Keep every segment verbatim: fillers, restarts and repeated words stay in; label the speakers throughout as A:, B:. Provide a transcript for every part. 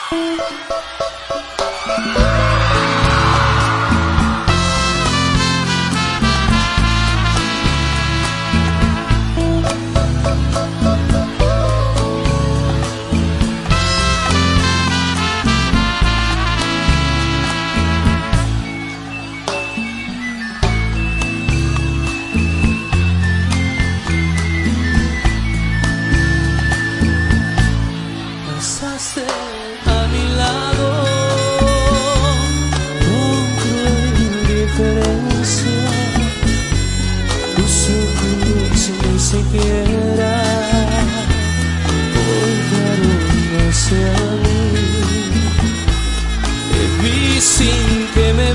A: A mi lado con cruel indiferencia, tus ojos ni siquiera voltaron hacia mí. Te vi sin que me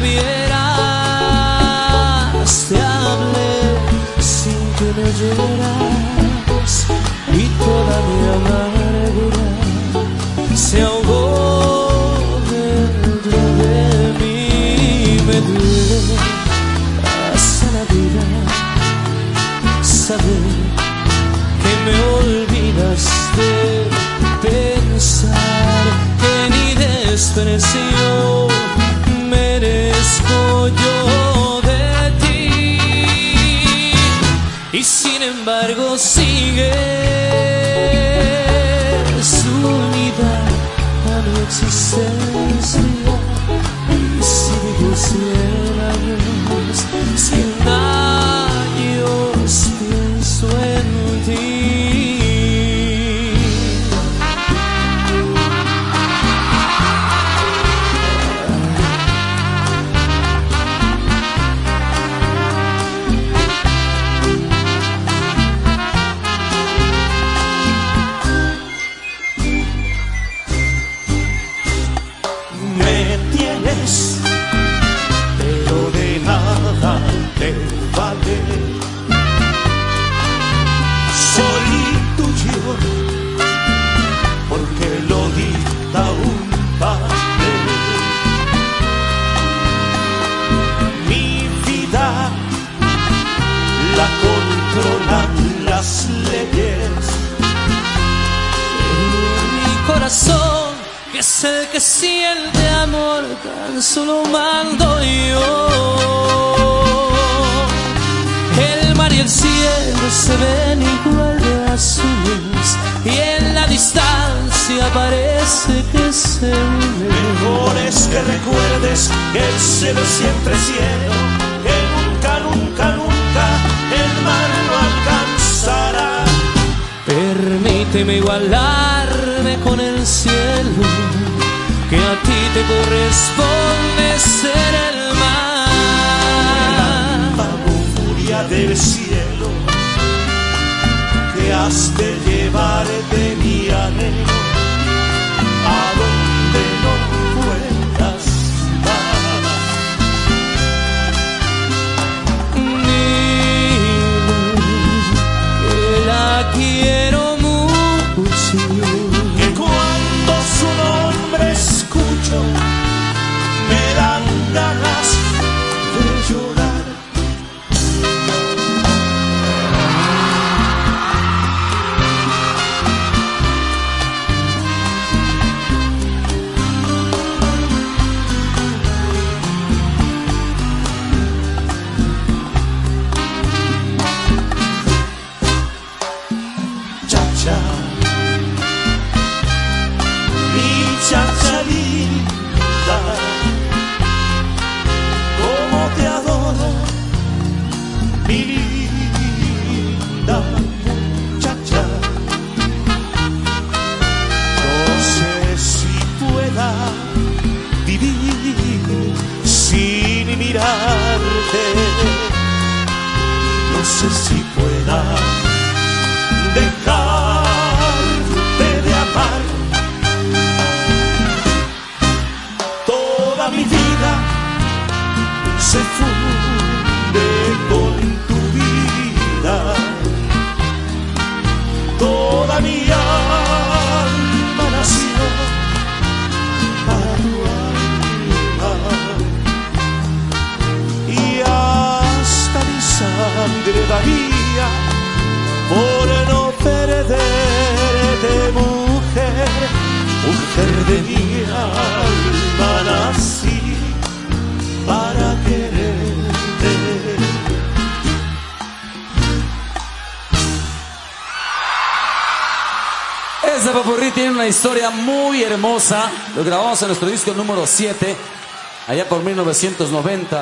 A: vieras, te hablé sin que me oyeras, y toda mi amargura se ahogó dentro de mí. Me duele hasta la vida saber que me olvidas de pensar que ni desprecio merezco yo de ti, y sin embargo sigues unida a mi existencia, y si vivo cien años, cien años pienso en ti.
B: Pero de nada te vale. Soy tuyo porque lo dicta un papel. Mi vida la controlan las leyes.
A: Mi corazón, que es el que siente amor, tan solo mando yo. El mar y el cielo se ven igual de azules, y en la distancia parece que se unen.
B: Mejor es que recuerdes que el cielo es siempre cielo, que nunca, nunca, nunca el mar no alcanzará.
A: Permíteme igualarme con el cielo, que a ti te corresponde ser el mar.
B: Relámpago, furia del cielo, que has de llevarte mi anhelo a donde no puedas dar.
A: Dile que la quiero mucho,
B: que cuando su nombre escucho me dan ganas de llorar. Chacha, mi chacha linda, cómo te adoro, mi linda muchacha. No sé si pueda vivir sin mirarte, no sé si pueda dejarte de amar. Toda mi vida se funde con tu vida, toda mi alma nació para tu alma, y hasta mi sangre daría por no perderte, mujer, mujer de mi alma nací para quererte.
C: Ese popurrí tiene una historia muy hermosa. Lo grabamos en nuestro disco número siete, allá por mil novecientos noventa.